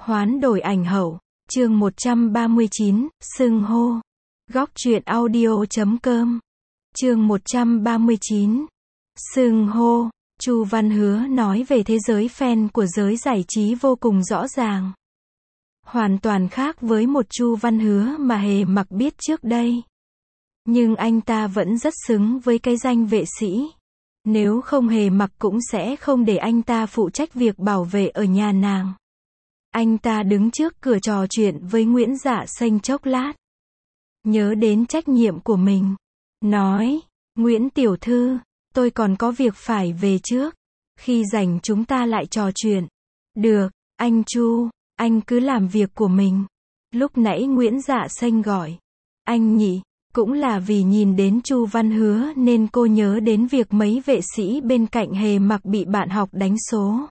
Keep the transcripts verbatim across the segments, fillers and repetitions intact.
Hoán đổi ảnh hậu, chương một trăm ba mươi chín, xưng hô. Góc truyện audio chấm com. Chương một trăm ba mươi chín. Xưng hô. Chu Văn Hứa nói về thế giới fan của giới giải trí vô cùng rõ ràng. Hoàn toàn khác với một Chu Văn Hứa mà Hề Mặc biết trước đây. Nhưng anh ta vẫn rất xứng với cái danh vệ sĩ. Nếu không Hề Mặc cũng sẽ không để anh ta phụ trách việc bảo vệ ở nhà nàng. Anh ta đứng trước cửa trò chuyện với Nguyễn Dạ Xanh chốc lát. Nhớ đến trách nhiệm của mình. Nói, Nguyễn tiểu thư, tôi còn có việc phải về trước. Khi rảnh chúng ta lại trò chuyện. Được, anh Chu, anh cứ làm việc của mình. Lúc nãy Nguyễn Dạ Xanh gọi. Anh nhỉ, cũng là vì nhìn đến Chu Văn Hứa nên cô nhớ đến việc mấy vệ sĩ bên cạnh Hề Mặc bị bạn học đánh số.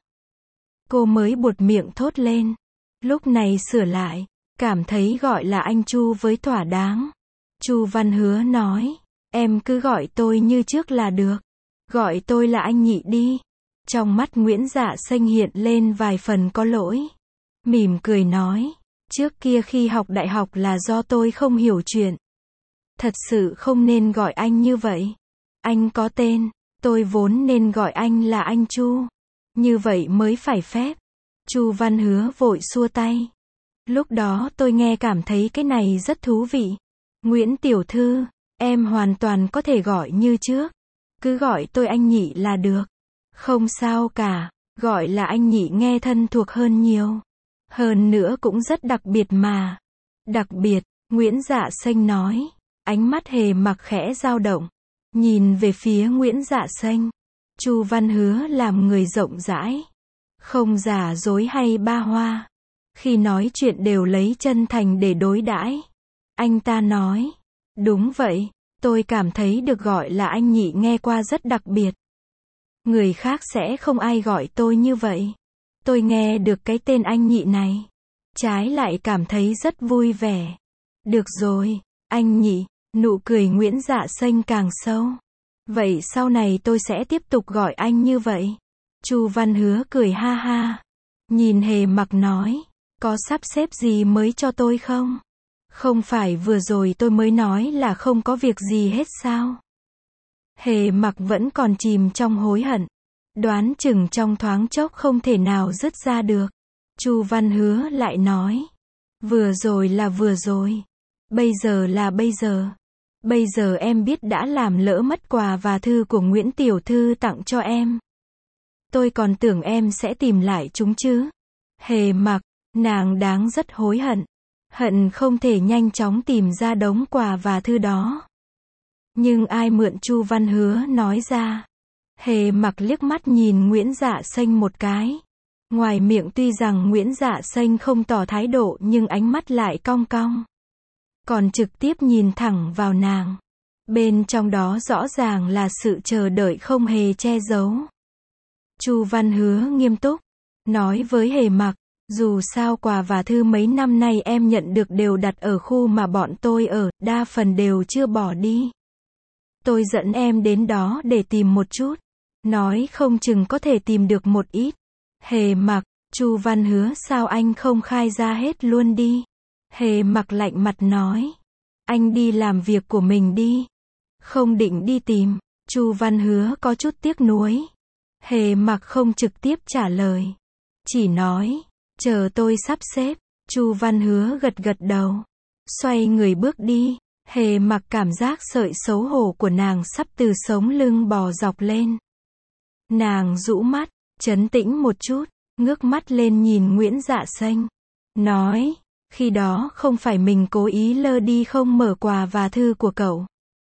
Cô mới buột miệng thốt lên. Lúc này sửa lại, cảm thấy gọi là anh Chu với thỏa đáng. Chu Văn Hứa nói, em cứ gọi tôi như trước là được. Gọi tôi là anh nhị đi. Trong mắt Nguyễn Dạ Xanh hiện lên vài phần có lỗi. Mỉm cười nói, trước kia khi học đại học là do tôi không hiểu chuyện. Thật sự không nên gọi anh như vậy. Anh có tên, tôi vốn nên gọi anh là anh Chu. Như vậy mới phải phép. Chu Văn Hứa vội xua tay. Lúc đó tôi nghe cảm thấy cái này rất thú vị. Nguyễn tiểu thư, em hoàn toàn có thể gọi như trước. Cứ gọi tôi anh nhị là được. Không sao cả, gọi là anh nhị nghe thân thuộc hơn nhiều. Hơn nữa cũng rất đặc biệt mà. Đặc biệt, Nguyễn Dạ Xanh nói. Ánh mắt Hề Mặc khẽ dao động. Nhìn về phía Nguyễn Dạ Xanh. Chu Văn Hứa làm người rộng rãi. Không giả dối hay ba hoa. Khi nói chuyện đều lấy chân thành để đối đãi. Anh ta nói. Đúng vậy, tôi cảm thấy được gọi là anh nhị nghe qua rất đặc biệt. Người khác sẽ không ai gọi tôi như vậy. Tôi nghe được cái tên anh nhị này. Trái lại cảm thấy rất vui vẻ. Được rồi, anh nhị. Nụ cười Nguyễn Dạ Xanh càng sâu. Vậy sau này tôi sẽ tiếp tục gọi anh như vậy. Chu Văn Hứa cười ha ha. Nhìn Hề Mặc nói. Có sắp xếp gì mới cho tôi không? Không phải vừa rồi tôi mới nói là không có việc gì hết sao? Hề Mặc vẫn còn chìm trong hối hận. Đoán chừng trong thoáng chốc không thể nào dứt ra được. Chu Văn Hứa lại nói. Vừa rồi là vừa rồi. Bây giờ là bây giờ. Bây giờ em biết đã làm lỡ mất quà và thư của Nguyễn tiểu thư tặng cho em. Tôi còn tưởng em sẽ tìm lại chúng chứ. Hề Mặc, nàng đáng rất hối hận. Hận không thể nhanh chóng tìm ra đống quà và thư đó. Nhưng ai mượn Chu Văn Hứa nói ra. Hề Mặc liếc mắt nhìn Nguyễn Dạ Xanh một cái. Ngoài miệng tuy rằng Nguyễn Dạ Xanh không tỏ thái độ nhưng ánh mắt lại cong cong. Còn trực tiếp nhìn thẳng vào nàng. Bên trong đó rõ ràng là sự chờ đợi không hề che giấu. Chu Văn Hứa nghiêm túc. Nói với Hề Mặc. Dù sao quà và thư mấy năm nay em nhận được đều đặt ở khu mà bọn tôi ở, đa phần đều chưa bỏ đi. Tôi dẫn em đến đó để tìm một chút. Nói không chừng có thể tìm được một ít. Hề Mặc, Chu Văn Hứa sao anh không khai ra hết luôn đi. Hề Mặc lạnh mặt nói. Anh đi làm việc của mình đi. Không định đi tìm. Chu Văn Hứa có chút tiếc nuối. Hề Mặc không trực tiếp trả lời. Chỉ nói. Chờ tôi sắp xếp. Chu Văn Hứa gật gật đầu. Xoay người bước đi. Hề Mặc cảm giác sợi xấu hổ của nàng sắp từ sống lưng bò dọc lên. Nàng rũ mắt. Trấn tĩnh một chút. Ngước mắt lên nhìn Nguyễn Dạ Xanh. Nói. Khi đó không phải mình cố ý lơ đi không mở quà và thư của cậu.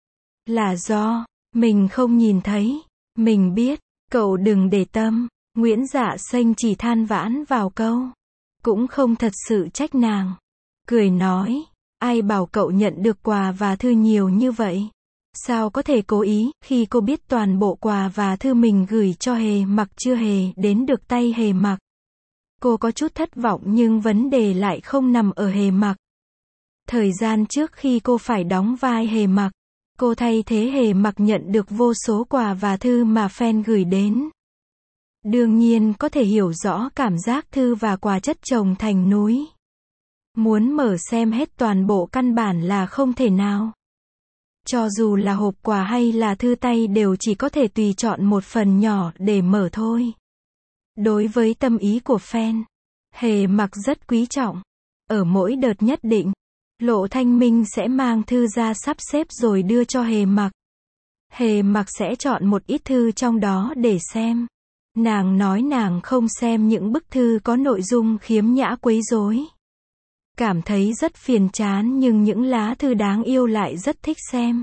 Là do, mình không nhìn thấy. Mình biết, cậu đừng để tâm. Nguyễn Dạ Xanh chỉ than vãn vào câu. Cũng không thật sự trách nàng. Cười nói, ai bảo cậu nhận được quà và thư nhiều như vậy? Sao có thể cố ý, khi cô biết toàn bộ quà và thư mình gửi cho Hề Mặc chưa hề đến được tay Hề Mặc. Cô có chút thất vọng nhưng vấn đề lại không nằm ở Hề Mặc. Thời gian trước khi cô phải đóng vai Hề Mặc, cô thay thế Hề Mặc nhận được vô số quà và thư mà fan gửi đến. Đương nhiên có thể hiểu rõ cảm giác thư và quà chất chồng thành núi. Muốn mở xem hết toàn bộ căn bản là không thể nào. Cho dù là hộp quà hay là thư tay đều chỉ có thể tùy chọn một phần nhỏ để mở thôi. Đối với tâm ý của fan, Hề Mặc rất quý trọng. Ở mỗi đợt nhất định, Lộ Thanh Minh sẽ mang thư ra sắp xếp rồi đưa cho Hề Mặc. Hề Mặc sẽ chọn một ít thư trong đó để xem. Nàng nói nàng không xem những bức thư có nội dung khiếm nhã quấy rối. Cảm thấy rất phiền chán nhưng những lá thư đáng yêu lại rất thích xem.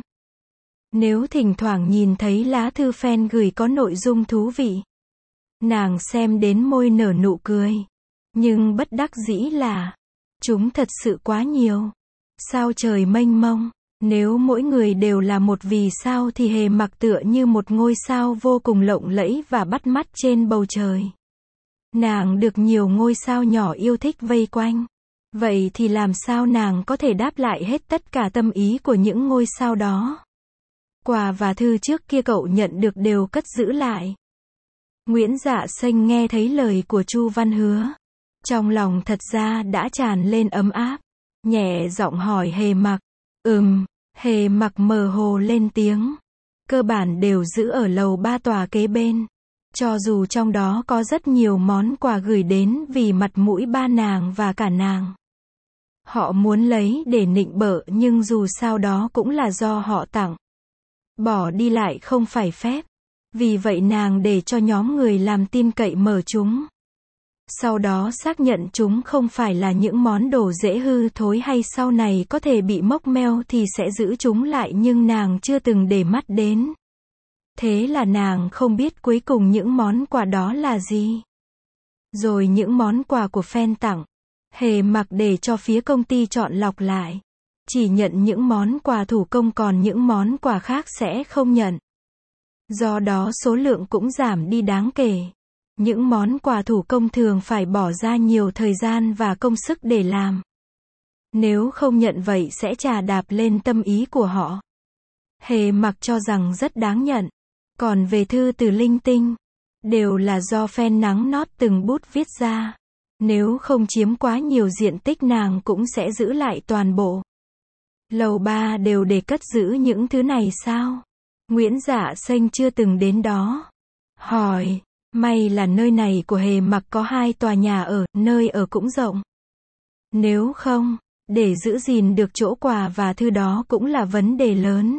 Nếu thỉnh thoảng nhìn thấy lá thư fan gửi có nội dung thú vị, nàng xem đến môi nở nụ cười. Nhưng bất đắc dĩ là, chúng thật sự quá nhiều. Sao trời mênh mông, nếu mỗi người đều là một vì sao thì Hề Mặc tựa như một ngôi sao vô cùng lộng lẫy và bắt mắt trên bầu trời. Nàng được nhiều ngôi sao nhỏ yêu thích vây quanh. Vậy thì làm sao nàng có thể đáp lại hết tất cả tâm ý của những ngôi sao đó? Quà và thư trước kia cậu nhận được đều cất giữ lại. Nguyễn Dạ Xanh nghe thấy lời của Chu Văn Hứa. Trong lòng thật ra đã tràn lên ấm áp. Nhẹ giọng hỏi Hề Mặc. Ừm, Hề Mặc mờ hồ lên tiếng. Cơ bản đều giữ ở lầu ba tòa kế bên. Cho dù trong đó có rất nhiều món quà gửi đến vì mặt mũi ba nàng và cả nàng. Họ muốn lấy để nịnh bợ nhưng dù sao đó cũng là do họ tặng. Bỏ đi lại không phải phép. Vì vậy nàng để cho nhóm người làm tin cậy mở chúng. Sau đó xác nhận chúng không phải là những món đồ dễ hư thối hay sau này có thể bị mốc meo thì sẽ giữ chúng lại nhưng nàng chưa từng để mắt đến. Thế là nàng không biết cuối cùng những món quà đó là gì. Rồi những món quà của fan tặng, Hề Mặc để cho phía công ty chọn lọc lại. Chỉ nhận những món quà thủ công còn những món quà khác sẽ không nhận. Do đó số lượng cũng giảm đi đáng kể. Những món quà thủ công thường phải bỏ ra nhiều thời gian và công sức để làm. Nếu không nhận vậy sẽ chà đạp lên tâm ý của họ. Hề Mặc cho rằng rất đáng nhận. Còn về thư từ linh tinh, đều là do fan nắng nót từng bút viết ra. Nếu không chiếm quá nhiều diện tích nàng cũng sẽ giữ lại toàn bộ. Lầu ba đều để cất giữ những thứ này sao? Nguyễn Dạ Xanh chưa từng đến đó. Hỏi, may là nơi này của Hề Mặc có hai tòa nhà ở, nơi ở cũng rộng. Nếu không, để giữ gìn được chỗ quà và thư đó cũng là vấn đề lớn.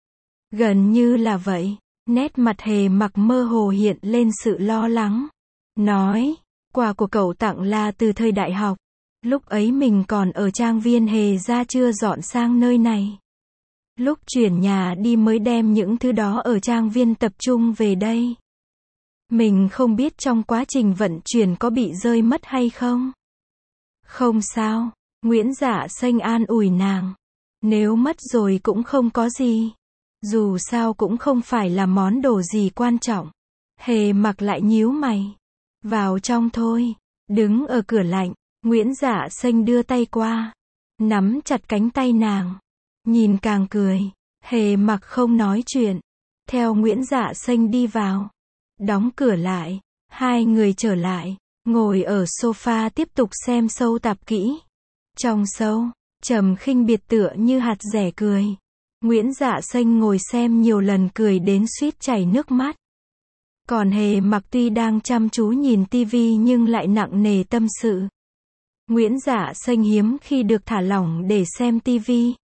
Gần như là vậy. Nét mặt Hề Mặc mơ hồ hiện lên sự lo lắng. Nói, quà của cậu tặng là từ thời đại học. Lúc ấy mình còn ở trang viên Hề gia chưa dọn sang nơi này. Lúc chuyển nhà đi mới đem những thứ đó ở trang viên tập trung về đây. Mình không biết trong quá trình vận chuyển có bị rơi mất hay không. Không sao, Nguyễn Dạ Xanh an ủi nàng. Nếu mất rồi cũng không có gì. Dù sao cũng không phải là món đồ gì quan trọng. Hề Mặc lại nhíu mày. Vào trong thôi. Đứng ở cửa lạnh, Nguyễn Dạ Xanh đưa tay qua. Nắm chặt cánh tay nàng. Nhìn càng cười. Hề Mặc không nói chuyện. Theo Nguyễn Dạ Xanh đi vào. Đóng cửa lại. Hai người trở lại. Ngồi ở sofa tiếp tục xem show tạp kỹ. Trong show, Trầm Khinh biệt tựa như hạt dẻ cười. Nguyễn Dạ Xanh ngồi xem nhiều lần cười đến suýt chảy nước mắt. Còn Hề Mặc tuy đang chăm chú nhìn tivi nhưng lại nặng nề tâm sự. Nguyễn Dạ Xanh hiếm khi được thả lỏng để xem tivi.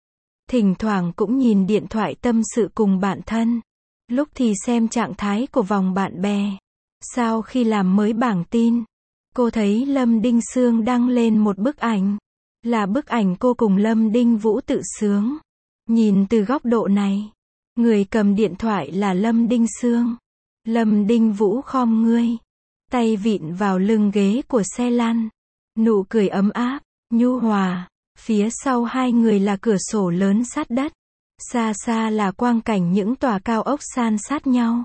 Thỉnh thoảng cũng nhìn điện thoại tâm sự cùng bạn thân. Lúc thì xem trạng thái của vòng bạn bè. Sau khi làm mới bảng tin, cô thấy Lâm Đinh Sương đăng lên một bức ảnh. Là bức ảnh cô cùng Lâm Đinh Vũ tự sướng. Nhìn từ góc độ này, người cầm điện thoại là Lâm Đinh Sương. Lâm Đinh Vũ khom ngươi, tay vịn vào lưng ghế của xe lăn. Nụ cười ấm áp, nhu hòa. Phía sau hai người là cửa sổ lớn sát đất. Xa xa là quang cảnh những tòa cao ốc san sát nhau.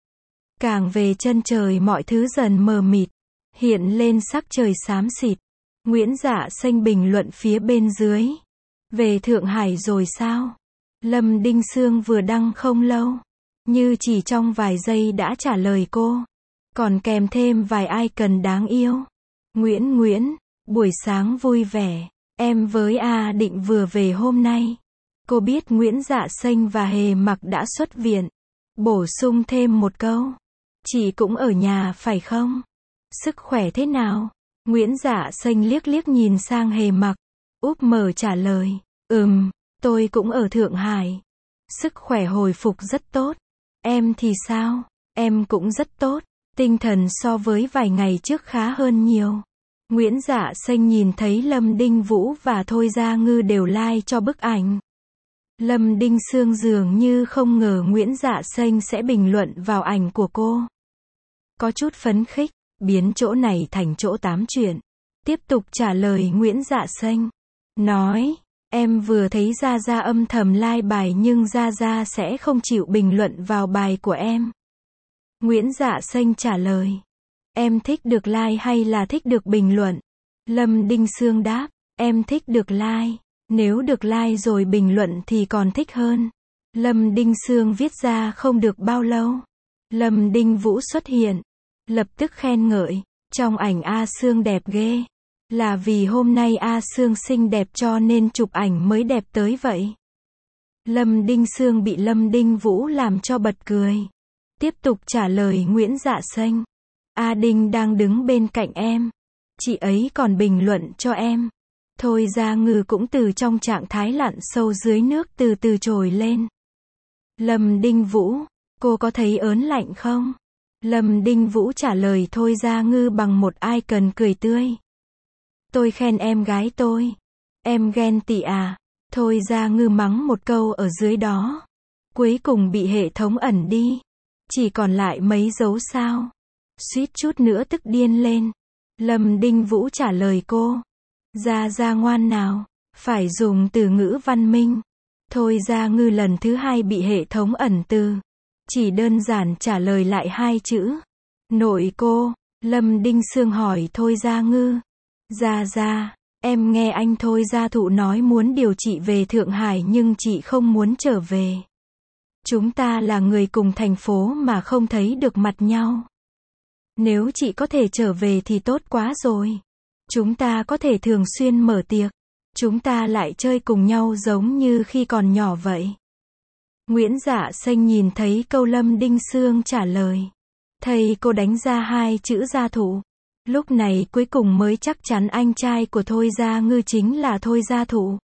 Càng về chân trời mọi thứ dần mờ mịt, hiện lên sắc trời xám xịt. Nguyễn Dạ Xanh bình luận phía bên dưới. Về Thượng Hải rồi sao? Lâm Đinh Sương vừa đăng không lâu. Như chỉ trong vài giây đã trả lời cô. Còn kèm thêm vài icon đáng yêu. Nguyễn Nguyễn, buổi sáng vui vẻ. Em với A Định vừa về hôm nay. Cô biết Nguyễn Dạ Xanh và Hề Mặc đã xuất viện. Bổ sung thêm một câu. Chị cũng ở nhà phải không? Sức khỏe thế nào? Nguyễn Dạ Xanh liếc liếc nhìn sang Hề Mặc. Úp mở trả lời. Ừm, tôi cũng ở Thượng Hải. Sức khỏe hồi phục rất tốt. Em thì sao? Em cũng rất tốt. Tinh thần so với vài ngày trước khá hơn nhiều. Nguyễn Dạ Xanh nhìn thấy Lâm Đinh Vũ và Thôi Gia Ngư đều like cho bức ảnh. Lâm Đinh Sương dường như không ngờ Nguyễn Dạ Xanh sẽ bình luận vào ảnh của cô. Có chút phấn khích, biến chỗ này thành chỗ tám chuyện. Tiếp tục trả lời Nguyễn Dạ Xanh. Nói, em vừa thấy Gia Gia âm thầm like bài nhưng Gia Gia sẽ không chịu bình luận vào bài của em. Nguyễn Dạ Xanh trả lời. Em thích được like hay là thích được bình luận? Lâm Đinh Sương đáp. Em thích được like. Nếu được like rồi bình luận thì còn thích hơn. Lâm Đinh Sương viết ra không được bao lâu. Lâm Đinh Vũ xuất hiện. Lập tức khen ngợi. Trong ảnh A Sương đẹp ghê. Là vì hôm nay A Sương xinh đẹp cho nên chụp ảnh mới đẹp tới vậy. Lâm Đinh Sương bị Lâm Đinh Vũ làm cho bật cười. Tiếp tục trả lời Nguyễn Dạ Xanh. A Đinh đang đứng bên cạnh em. Chị ấy còn bình luận cho em. Thôi Gia Ngư cũng từ trong trạng thái lặn sâu dưới nước từ từ trồi lên. Lâm Đinh Vũ, cô có thấy ớn lạnh không? Lâm Đinh Vũ trả lời Thôi Gia Ngư bằng một icon cười tươi. Tôi khen em gái tôi. Em ghen tị à? Thôi Gia Ngư mắng một câu ở dưới đó. Cuối cùng bị hệ thống ẩn đi. Chỉ còn lại mấy dấu sao. Suýt chút nữa tức điên lên. Lâm Đinh Vũ trả lời cô. Gia Gia ngoan nào. Phải dùng từ ngữ văn minh. Thôi Gia Ngư lần thứ hai bị hệ thống ẩn từ. Chỉ đơn giản trả lời lại hai chữ. Nội cô. Lâm Đinh Sương hỏi Thôi Gia Ngư. Gia Gia, em nghe anh Thôi Gia Thụ nói muốn điều chị về Thượng Hải nhưng chị không muốn trở về. Chúng ta là người cùng thành phố mà không thấy được mặt nhau. Nếu chị có thể trở về thì tốt quá rồi. Chúng ta có thể thường xuyên mở tiệc. Chúng ta lại chơi cùng nhau giống như khi còn nhỏ vậy. Nguyễn Dạ Xanh nhìn thấy câu Lâm Đinh Sương trả lời. Thầy cô đánh ra hai chữ Gia Thụ. Lúc này cuối cùng mới chắc chắn anh trai của Thôi Gia Ngư chính là Thôi Gia Thụ.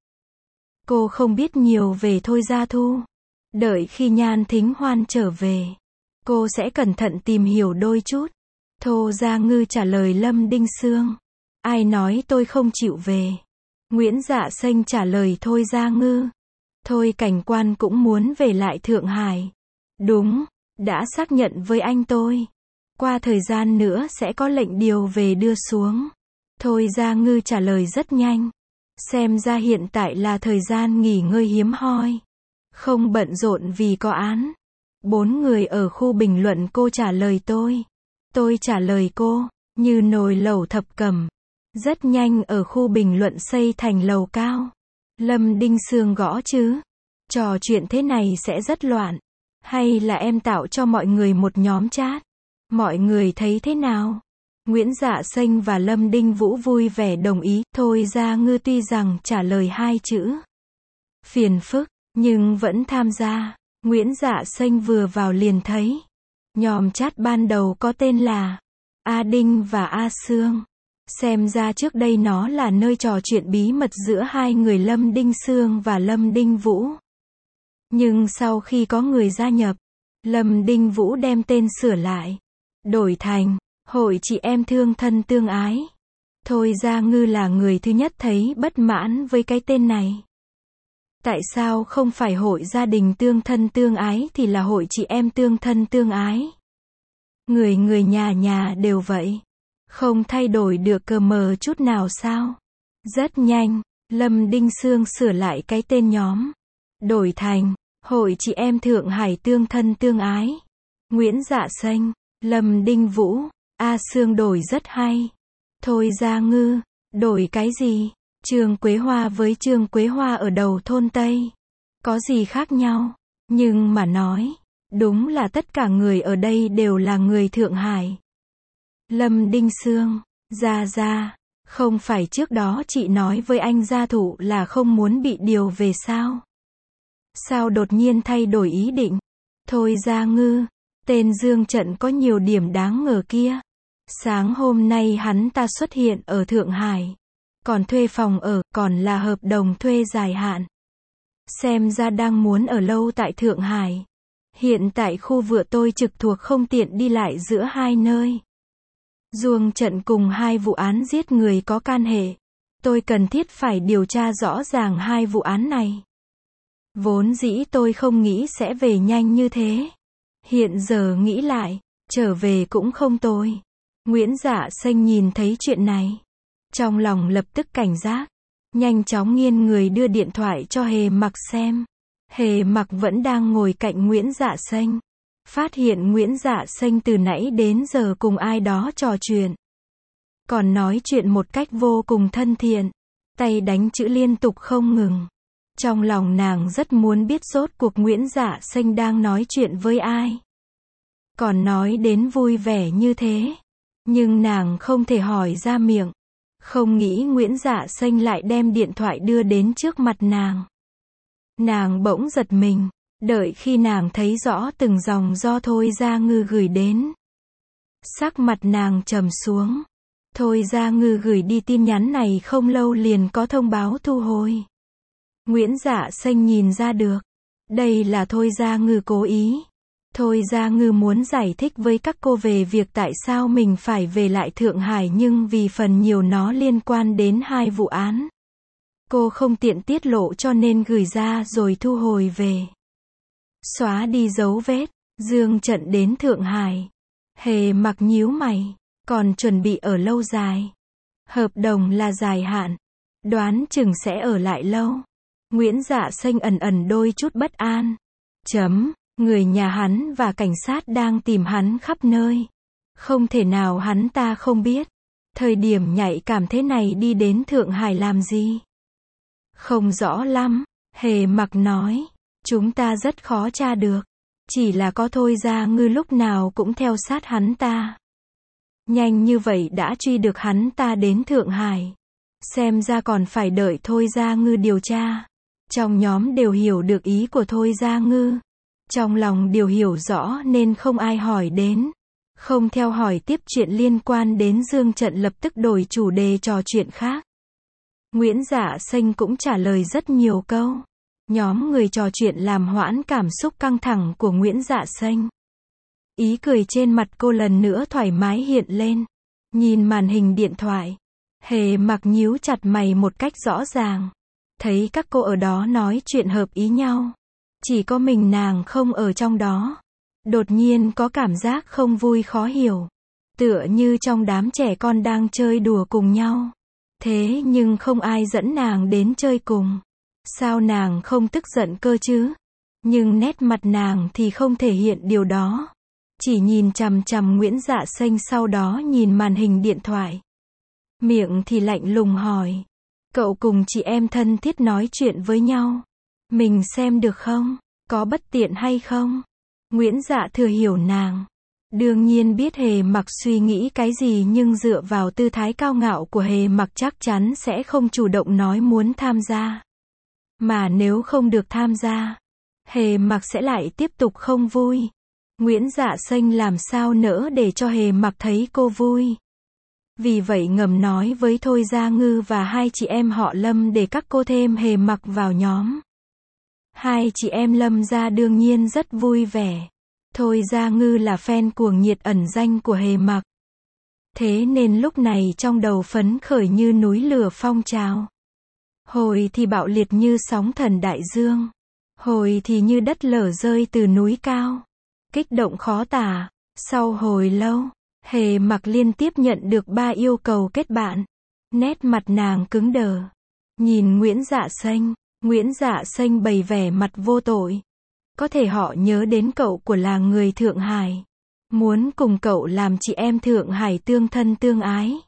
Cô không biết nhiều về Thôi Gia Thu. Đợi khi Nhan Thính Hoan trở về, cô sẽ cẩn thận tìm hiểu đôi chút. Thôi Gia Ngư trả lời Lâm Đinh Sương. Ai nói tôi không chịu về? Nguyễn Dạ Xanh trả lời Thôi Gia Ngư. Thôi Cảnh Quan cũng muốn về lại Thượng Hải. Đúng, đã xác nhận với anh tôi. Qua thời gian nữa sẽ có lệnh điều về đưa xuống. Thôi Gia Ngư trả lời rất nhanh. Xem ra hiện tại là thời gian nghỉ ngơi hiếm hoi. Không bận rộn vì có án. Bốn người ở khu bình luận cô trả lời tôi. Tôi trả lời cô, như nồi lẩu thập cẩm. Rất nhanh ở khu bình luận xây thành lầu cao. Lâm Đinh Sương gõ chứ. Trò chuyện thế này sẽ rất loạn. Hay là em tạo cho mọi người một nhóm chat? Mọi người thấy thế nào? Nguyễn Dạ Xanh và Lâm Đinh Vũ vui vẻ đồng ý. Thôi Gia Ngư tuy rằng trả lời hai chữ phiền phức, nhưng vẫn tham gia. Nguyễn Dạ Xanh vừa vào liền thấy. Nhóm chat ban đầu có tên là A Đinh và A Sương. Xem ra trước đây nó là nơi trò chuyện bí mật giữa hai người Lâm Đinh Sương và Lâm Đinh Vũ. Nhưng sau khi có người gia nhập, Lâm Đinh Vũ đem tên sửa lại. Đổi thành, Hội Chị Em Thương Thân Tương Ái. Thôi Gia Ngư là người thứ nhất thấy bất mãn với cái tên này. Tại sao không phải Hội Gia Đình Tương Thân Tương Ái thì là Hội Chị Em Tương Thân Tương Ái? Người người nhà nhà đều vậy. Không thay đổi được cờ mờ chút nào sao? Rất nhanh, Lâm Đinh Sương sửa lại cái tên nhóm. Đổi thành, Hội Chị Em Thượng Hải Tương Thân Tương Ái. Nguyễn Dạ Xanh, Lâm Đinh Vũ, A Sương đổi rất hay. Thôi Gia Ngư, đổi cái gì? Trương Quế Hoa với Trương Quế Hoa ở đầu thôn Tây. Có gì khác nhau? Nhưng mà nói, đúng là tất cả người ở đây đều là người Thượng Hải. Lâm Đinh Sương, Gia Gia, không phải trước đó chị nói với anh gia thụ là không muốn bị điều về sao? Sao đột nhiên thay đổi ý định? Thôi Gia Ngư, tên Dương Trận có nhiều điểm đáng ngờ kia. Sáng hôm nay hắn ta xuất hiện ở Thượng Hải. Còn thuê phòng ở, còn là hợp đồng thuê dài hạn. Xem ra đang muốn ở lâu tại Thượng Hải. Hiện tại khu vựa tôi trực thuộc không tiện đi lại giữa hai nơi. Dương Trận cùng hai vụ án giết người có can hệ. Tôi cần thiết phải điều tra rõ ràng hai vụ án này. Vốn dĩ tôi không nghĩ sẽ về nhanh như thế. Hiện giờ nghĩ lại, trở về cũng không tồi. Nguyễn Dạ Xanh nhìn thấy chuyện này. Trong lòng lập tức cảnh giác. Nhanh chóng nghiêng người đưa điện thoại cho Hề Mặc xem. Hề Mặc vẫn đang ngồi cạnh Nguyễn Dạ Xanh. Phát hiện Nguyễn Dạ Xanh từ nãy đến giờ cùng ai đó trò chuyện. Còn nói chuyện một cách vô cùng thân thiện. Tay đánh chữ liên tục không ngừng. Trong lòng nàng rất muốn biết rốt cuộc Nguyễn Dạ Xanh đang nói chuyện với ai. Còn nói đến vui vẻ như thế. Nhưng nàng không thể hỏi ra miệng. Không nghĩ Nguyễn Dạ Xanh lại đem điện thoại đưa đến trước mặt nàng. Nàng bỗng giật mình. Đợi khi nàng thấy rõ từng dòng do Thôi Gia Ngư gửi đến. Sắc mặt nàng trầm xuống. Thôi Gia Ngư gửi đi tin nhắn này không lâu liền có thông báo thu hồi. Nguyễn Dạ Xanh nhìn ra được. Đây là Thôi Gia Ngư cố ý. Thôi Gia Ngư muốn giải thích với các cô về việc tại sao mình phải về lại Thượng Hải nhưng vì phần nhiều nó liên quan đến hai vụ án. Cô không tiện tiết lộ cho nên gửi ra rồi thu hồi về. Xóa đi dấu vết, Dương Trận đến Thượng Hải. Hề Mặc nhíu mày, còn chuẩn bị ở lâu dài. Hợp đồng là dài hạn, đoán chừng sẽ ở lại lâu. Nguyễn Dạ Xanh ẩn ẩn đôi chút bất an. Chấm, người nhà hắn và cảnh sát đang tìm hắn khắp nơi. Không thể nào hắn ta không biết. Thời điểm nhạy cảm thế này đi đến Thượng Hải làm gì? Không rõ lắm, Hề Mặc nói. Chúng ta rất khó tra được. Chỉ là có Thôi Gia Ngư lúc nào cũng theo sát hắn ta. Nhanh như vậy đã truy được hắn ta đến Thượng Hải. Xem ra còn phải đợi Thôi Gia Ngư điều tra. Trong nhóm đều hiểu được ý của Thôi Gia Ngư. Trong lòng đều hiểu rõ nên không ai hỏi đến. Không theo hỏi tiếp chuyện liên quan đến Dương Trận lập tức đổi chủ đề trò chuyện khác. Nguyễn Dạ Xanh cũng trả lời rất nhiều câu. Nhóm người trò chuyện làm hoãn cảm xúc căng thẳng của Nguyễn Dạ Xanh. Ý cười trên mặt cô lần nữa thoải mái hiện lên. Nhìn màn hình điện thoại. Hề Mặc nhíu chặt mày một cách rõ ràng. Thấy các cô ở đó nói chuyện hợp ý nhau. Chỉ có mình nàng không ở trong đó. Đột nhiên có cảm giác không vui khó hiểu. Tựa như trong đám trẻ con đang chơi đùa cùng nhau. Thế nhưng không ai dẫn nàng đến chơi cùng. Sao nàng không tức giận cơ chứ? Nhưng nét mặt nàng thì không thể hiện điều đó. Chỉ nhìn chằm chằm Nguyễn Dạ Xanh sau đó nhìn màn hình điện thoại. Miệng thì lạnh lùng hỏi. Cậu cùng chị em thân thiết nói chuyện với nhau. Mình xem được không? Có bất tiện hay không? Nguyễn Dạ thừa hiểu nàng. Đương nhiên biết Hề Mặc suy nghĩ cái gì nhưng dựa vào tư thái cao ngạo của Hề Mặc chắc chắn sẽ không chủ động nói muốn tham gia. Mà nếu không được tham gia, Hề Mặc sẽ lại tiếp tục không vui. Nguyễn Dạ Xanh làm sao nỡ để cho Hề Mặc thấy cô vui. Vì vậy ngầm nói với Thôi Gia Ngư và hai chị em họ Lâm để các cô thêm Hề Mặc vào nhóm. Hai chị em Lâm gia đương nhiên rất vui vẻ. Thôi Gia Ngư là fan cuồng nhiệt ẩn danh của Hề Mặc. Thế nên lúc này trong đầu phấn khởi như núi lửa phong trào. Hồi thì bạo liệt như sóng thần đại dương. Hồi thì như đất lở rơi từ núi cao. Kích động khó tả. Sau hồi lâu, Hề Mặc liên tiếp nhận được ba yêu cầu kết bạn. Nét mặt nàng cứng đờ. Nhìn Nguyễn Dạ Xanh. Nguyễn Dạ Xanh bày vẻ mặt vô tội. Có thể họ nhớ đến cậu của là người Thượng Hải. Muốn cùng cậu làm chị em Thượng Hải tương thân tương ái.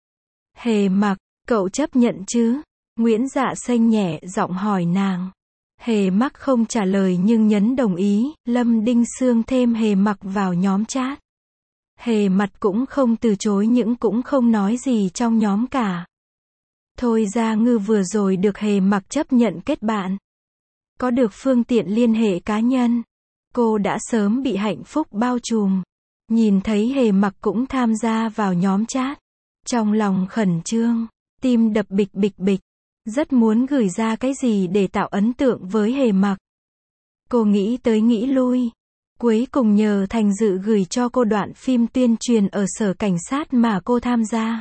Hề Mặc, cậu chấp nhận chứ? Nguyễn Dạ Xanh nhẹ giọng hỏi nàng. Hề Mặc không trả lời nhưng nhấn đồng ý. Lâm Đinh Sương thêm Hề Mặc vào nhóm chat. Hề mặt cũng không từ chối nhưng cũng không nói gì trong nhóm cả. Thôi Gia Ngư vừa rồi được Hề Mặc chấp nhận kết bạn. Có được phương tiện liên hệ cá nhân. Cô đã sớm bị hạnh phúc bao trùm. Nhìn thấy Hề Mặc cũng tham gia vào nhóm chat. Trong lòng khẩn trương, tim đập bịch bịch bịch. Rất muốn gửi ra cái gì để tạo ấn tượng với Hề Mặc. Cô nghĩ tới nghĩ lui. Cuối cùng nhờ Thành Dự gửi cho cô đoạn phim tuyên truyền ở sở cảnh sát mà cô tham gia.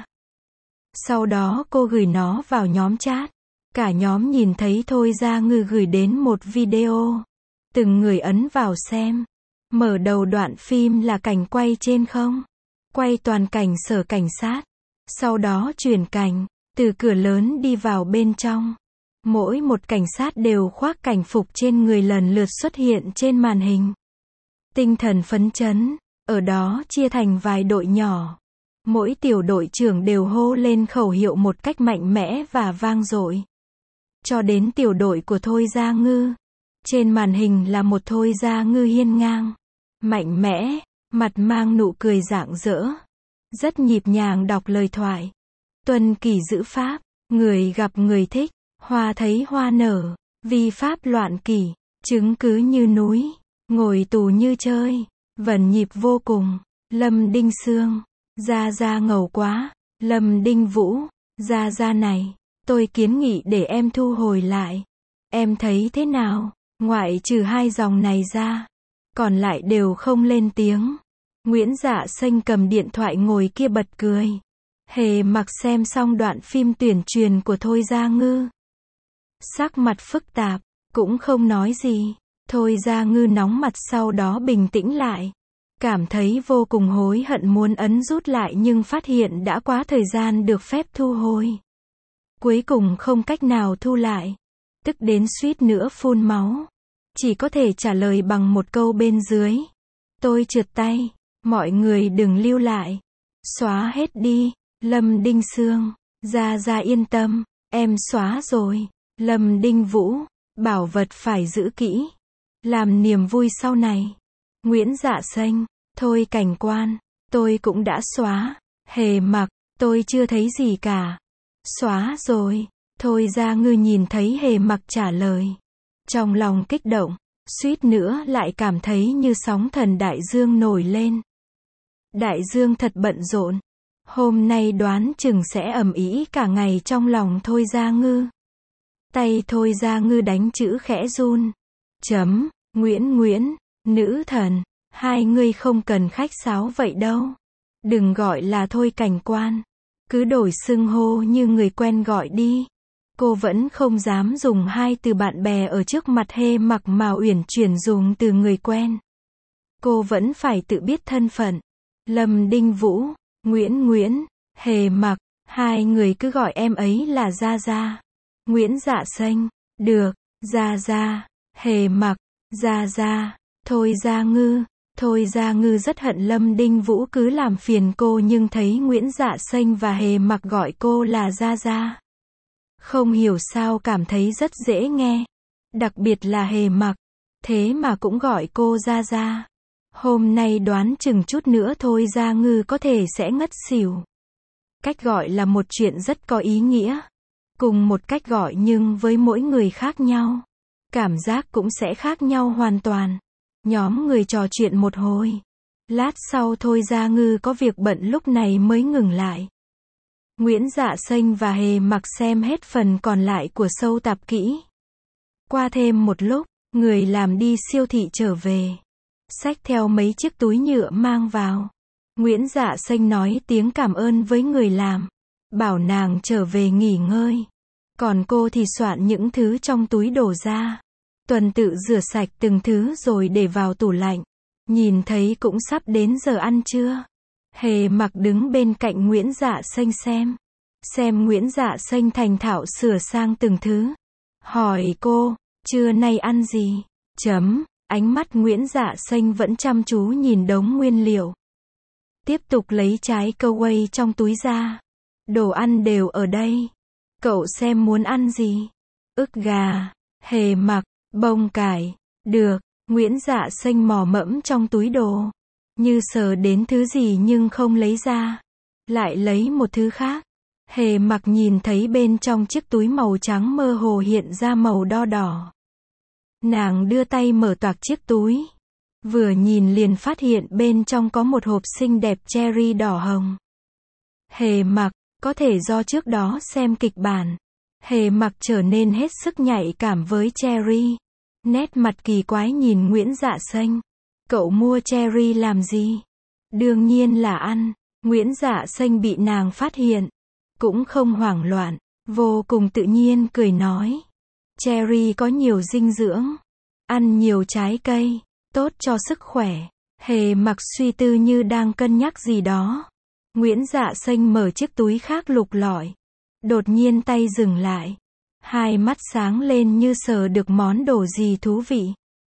Sau đó cô gửi nó vào nhóm chat. Cả nhóm nhìn thấy Thôi Gia Ngư gửi đến một video. Từng người ấn vào xem. Mở đầu đoạn phim là cảnh quay trên không. Quay toàn cảnh sở cảnh sát. Sau đó chuyển cảnh, từ cửa lớn đi vào bên trong. Mỗi một cảnh sát đều khoác cảnh phục trên người lần lượt xuất hiện trên màn hình. Tinh thần phấn chấn, ở đó chia thành vài đội nhỏ. Mỗi tiểu đội trưởng đều hô lên khẩu hiệu một cách mạnh mẽ và vang dội. Cho đến tiểu đội của Thôi Gia Ngư. Trên màn hình là một Thôi Gia Ngư hiên ngang, mạnh mẽ, mặt mang nụ cười rạng rỡ. Rất nhịp nhàng đọc lời thoại. Tuân kỷ giữ pháp, người gặp người thích, hoa thấy hoa nở, vi pháp loạn kỷ, chứng cứ như núi, ngồi tù như chơi, vần nhịp vô cùng. Lâm Đinh Sương, Gia Gia ngầu quá. Lâm Đinh Vũ, Gia Gia này, tôi kiến nghị để em thu hồi lại. Em thấy thế nào? Ngoại trừ hai dòng này ra, còn lại đều không lên tiếng. Nguyễn Dạ Xanh cầm điện thoại ngồi kia bật cười. Hề Mặc xem xong đoạn phim tuyên truyền của Thôi Gia Ngư. Sắc mặt phức tạp, cũng không nói gì. Thôi Gia Ngư nóng mặt sau đó bình tĩnh lại. Cảm thấy vô cùng hối hận muốn ấn rút lại nhưng phát hiện đã quá thời gian được phép thu hồi. Cuối cùng không cách nào thu lại. Tức đến suýt nữa phun máu. Chỉ có thể trả lời bằng một câu bên dưới. Tôi trượt tay. Mọi người đừng lưu lại. Xóa hết đi. Lâm Đinh Sương, Gia Gia yên tâm. Em xóa rồi. Lâm Đinh Vũ, bảo vật phải giữ kỹ. Làm niềm vui sau này. Nguyễn Dạ Xanh, thôi cảnh quan. Tôi cũng đã xóa. Hề Mặc, tôi chưa thấy gì cả. Xóa rồi. Thôi Gia Ngư nhìn thấy Hề Mặc trả lời. Trong lòng kích động, suýt nữa lại cảm thấy như sóng thần đại dương nổi lên. Đại dương thật bận rộn. Hôm nay đoán chừng sẽ ầm ĩ cả ngày trong lòng Thôi Gia Ngư. Tay Thôi Gia Ngư đánh chữ khẽ run. Chấm, Nguyễn Nguyễn, nữ thần, hai ngươi không cần khách sáo vậy đâu. Đừng gọi là Thôi cảnh quan. Cứ đổi xưng hô như người quen gọi đi. Cô vẫn không dám dùng hai từ bạn bè ở trước mặt Hề Mặc mà uyển chuyển dùng từ người quen. Cô vẫn phải tự biết thân phận. Lâm Đinh Vũ, Nguyễn Nguyễn, Hề Mặc, hai người cứ gọi em ấy là Gia Gia. Nguyễn Dạ Xanh, được, Gia Gia, Hề Mặc, Gia Gia, Thôi Gia Ngư. Thôi Gia Ngư rất hận Lâm Đinh Vũ cứ làm phiền cô nhưng thấy Nguyễn Dạ Xanh và Hề Mặc gọi cô là Gia Gia. Không hiểu sao cảm thấy rất dễ nghe. Đặc biệt là Hề Mặc. Thế mà cũng gọi cô Gia Gia. Hôm nay đoán chừng chút nữa Thôi Gia Ngư có thể sẽ ngất xỉu. Cách gọi là một chuyện rất có ý nghĩa. Cùng một cách gọi nhưng với mỗi người khác nhau. Cảm giác cũng sẽ khác nhau hoàn toàn. Nhóm người trò chuyện một hồi. Lát sau Thôi Gia Ngư có việc bận lúc này mới ngừng lại. Nguyễn Dạ Xanh và Hề Mặc xem hết phần còn lại của sâu tạp kỹ. Qua thêm một lúc, người làm đi siêu thị trở về. Xách theo mấy chiếc túi nhựa mang vào. Nguyễn Dạ Xanh nói tiếng cảm ơn với người làm. Bảo nàng trở về nghỉ ngơi. Còn cô thì soạn những thứ trong túi đổ ra. Tuần tự rửa sạch từng thứ rồi để vào tủ lạnh. Nhìn thấy cũng sắp đến giờ ăn trưa. Hề Mặc đứng bên cạnh Nguyễn Dạ Xanh xem. Xem Nguyễn Dạ Xanh thành thạo sửa sang từng thứ. Hỏi cô, trưa nay ăn gì? Chấm, ánh mắt Nguyễn Dạ Xanh vẫn chăm chú nhìn đống nguyên liệu. Tiếp tục lấy trái câu quay trong túi ra. Đồ ăn đều ở đây. Cậu xem muốn ăn gì? Ức gà, Hề Mặc, bông cải. Được, Nguyễn Dạ Xanh mò mẫm trong túi đồ. Như sờ đến thứ gì nhưng không lấy ra. Lại lấy một thứ khác. Hề Mặc nhìn thấy bên trong chiếc túi màu trắng mơ hồ hiện ra màu đo đỏ. Nàng đưa tay mở toạc chiếc túi. Vừa nhìn liền phát hiện bên trong có một hộp xinh đẹp cherry đỏ hồng. Hề Mặc, có thể do trước đó xem kịch bản. Hề Mặc trở nên hết sức nhạy cảm với cherry. Nét mặt kỳ quái nhìn Nguyễn Dạ Xanh. Cậu mua cherry làm gì? Đương nhiên là ăn. Nguyễn Dạ Xanh bị nàng phát hiện. Cũng không hoảng loạn. Vô cùng tự nhiên cười nói. Cherry có nhiều dinh dưỡng. Ăn nhiều trái cây. Tốt cho sức khỏe. Hề Mặc suy tư như đang cân nhắc gì đó. Nguyễn Dạ Xanh mở chiếc túi khác lục lọi. Đột nhiên tay dừng lại. Hai mắt sáng lên như sờ được món đồ gì thú vị.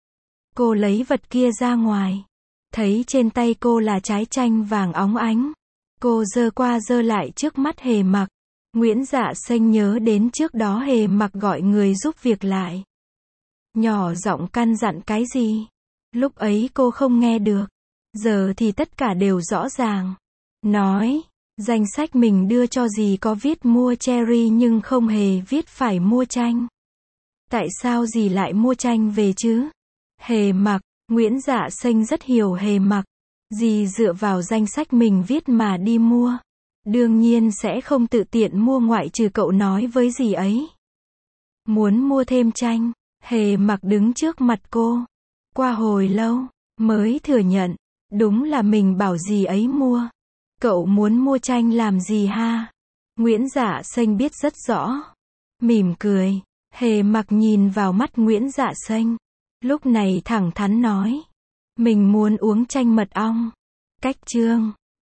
Cô lấy vật kia ra ngoài. Thấy trên tay cô là trái chanh vàng óng ánh. Cô giơ qua giơ lại trước mắt Hề Mặc. Nguyễn Dạ Xanh nhớ đến trước đó Hề Mặc gọi người giúp việc lại. Nhỏ giọng căn dặn cái gì? Lúc ấy cô không nghe được. Giờ thì tất cả đều rõ ràng. Nói, danh sách mình đưa cho dì có viết mua cherry nhưng không hề viết phải mua chanh. Tại sao dì lại mua chanh về chứ? Hề Mặc, Nguyễn Dạ Xanh rất hiểu Hề Mặc. Dì dựa vào danh sách mình viết mà đi mua. Đương nhiên sẽ không tự tiện mua ngoại trừ cậu nói với dì ấy. Muốn mua thêm chanh, Hề Mặc đứng trước mặt cô. Qua hồi lâu, mới thừa nhận. Đúng là mình bảo dì ấy mua. Cậu muốn mua chanh làm gì ha? Nguyễn Dạ Xanh biết rất rõ. Mỉm cười. Hề Mặc nhìn vào mắt Nguyễn Dạ Xanh. Lúc này thẳng thắn nói. Mình muốn uống chanh mật ong. Cách chương